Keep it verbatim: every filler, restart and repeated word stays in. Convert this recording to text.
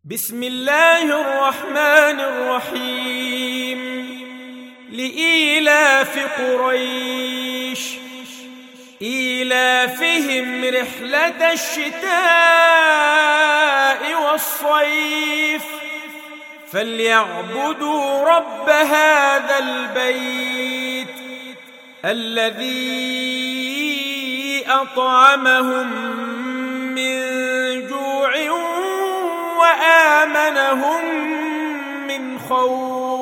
بسم الله الرحمن الرحيم. لإيلاف قريش إيلافهم رحلة الشتاء والصيف فليعبدوا رب هذا البيت الذي أطعمهم من جوع وآمنهم من خوف.